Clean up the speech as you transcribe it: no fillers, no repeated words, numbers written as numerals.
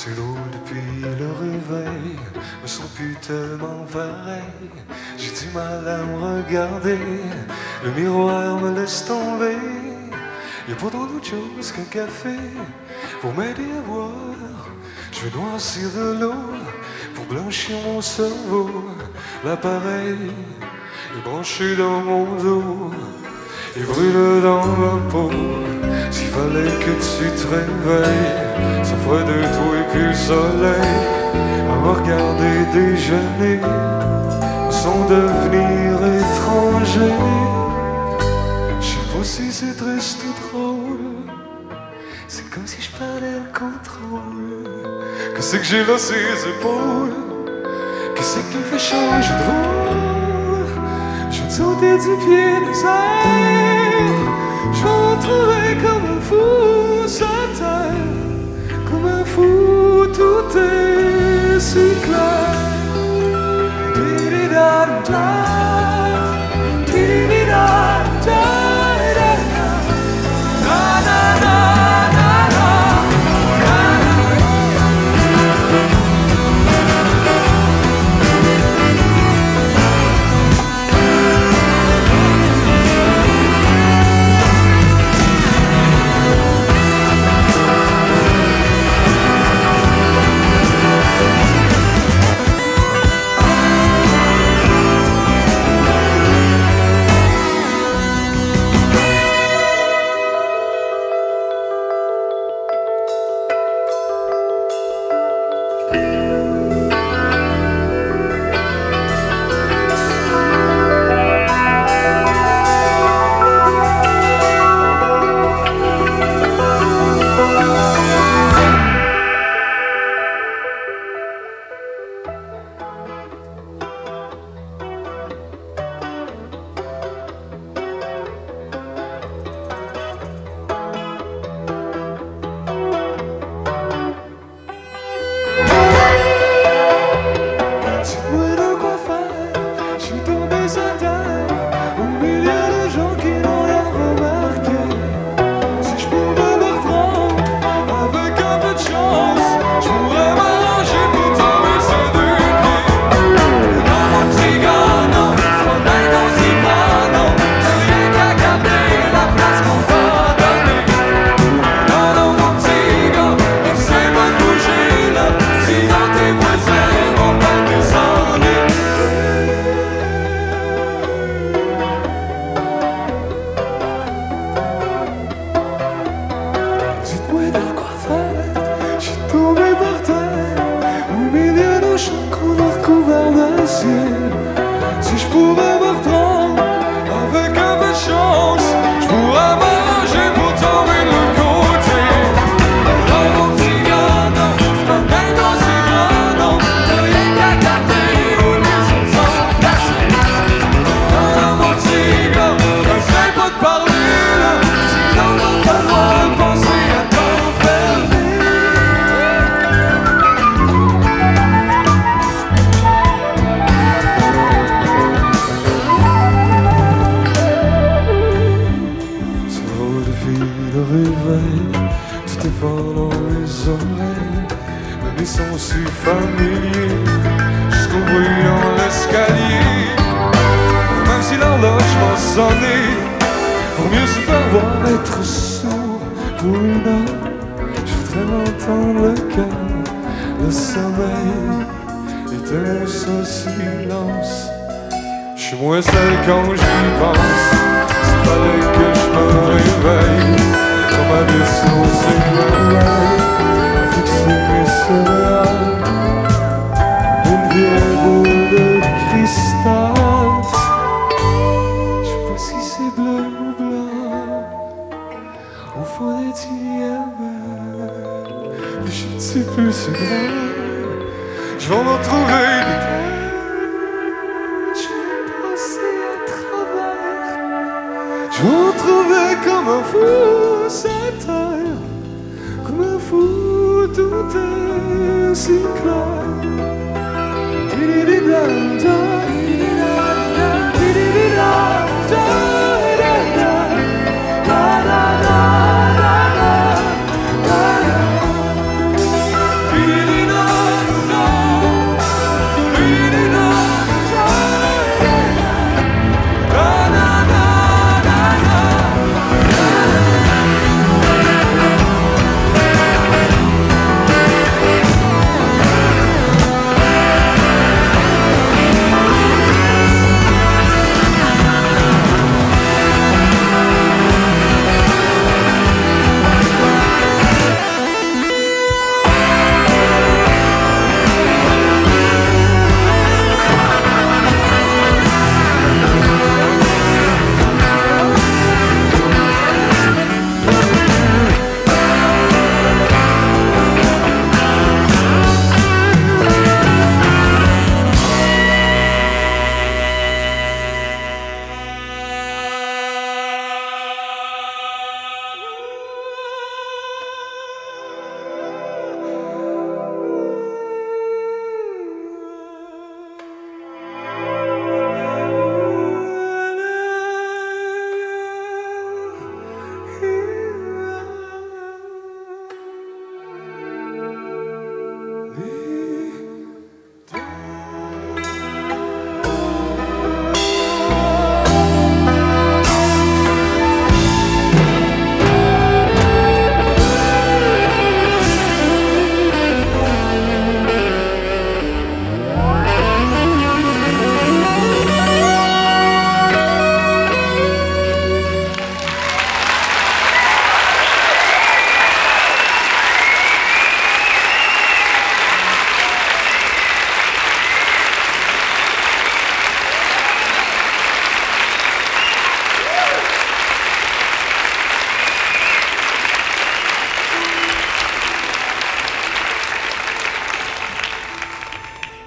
C'est drôle depuis le réveil, me sens plus tellement pareil. J'ai du mal à me regarder, le miroir me laisse tomber. Y'a pourtant d'autre chose qu'un café pour m'aider à voir. Je vais noircir de l'eau pour blanchir mon cerveau. L'appareil est branché dans mon dos et brûle dans ma peau. S'il fallait que tu te réveilles, ça ferait de toi et puis le soleil à me regarder déjeuner, sans devenir étranger. Je sais pas si c'est triste ou drôle, c'est comme si je perdais le contrôle. Qu'est-ce que j'ai là ses épaules, qu'est-ce qui me fait changer de rôle? Je vais te sauter du pied des airs, je vais me retrouver comme un fou sur terre, comme un fou, tout est si clair. Di-di-da-da, di-di-da-da, da-da-da. Si je pouvais me reprendre avec un peu de chance, je pourrais m'arranger pour tomber de l'autre côté. Dans mon petit gars, non, c'est pas même aussi grand, non. T'as rien qu'à garder où les autres sont placés. Dans mon petit gars, essaye pas de parler là, sinon on va falloir penser à t'enfermer. Le réveil, tout est fort dans les oreilles, mais les sons si familiers, jusqu'au bruit dans l'escalier. Même si l'horloge m'a sonné, vaut mieux se faire voir être sourd pour une heure. Je voudrais m'entendre le cœur, le sommeil éteint ce silence. Je suis moins seul quand j'y pense, s'il fallait que je me réveille. Comme un vaisseau s'éclaire, fixer mes céréales, une vieille boule de cristal. Je sais pas si c'est bleu ou blanc, au fond des diamants, mais je ne sais plus c'est grand. Je vais me retrouver des terres, je vais passer à travers, je vais me retrouver comme un fou. Cette terre, comme un fou, tout est si clair.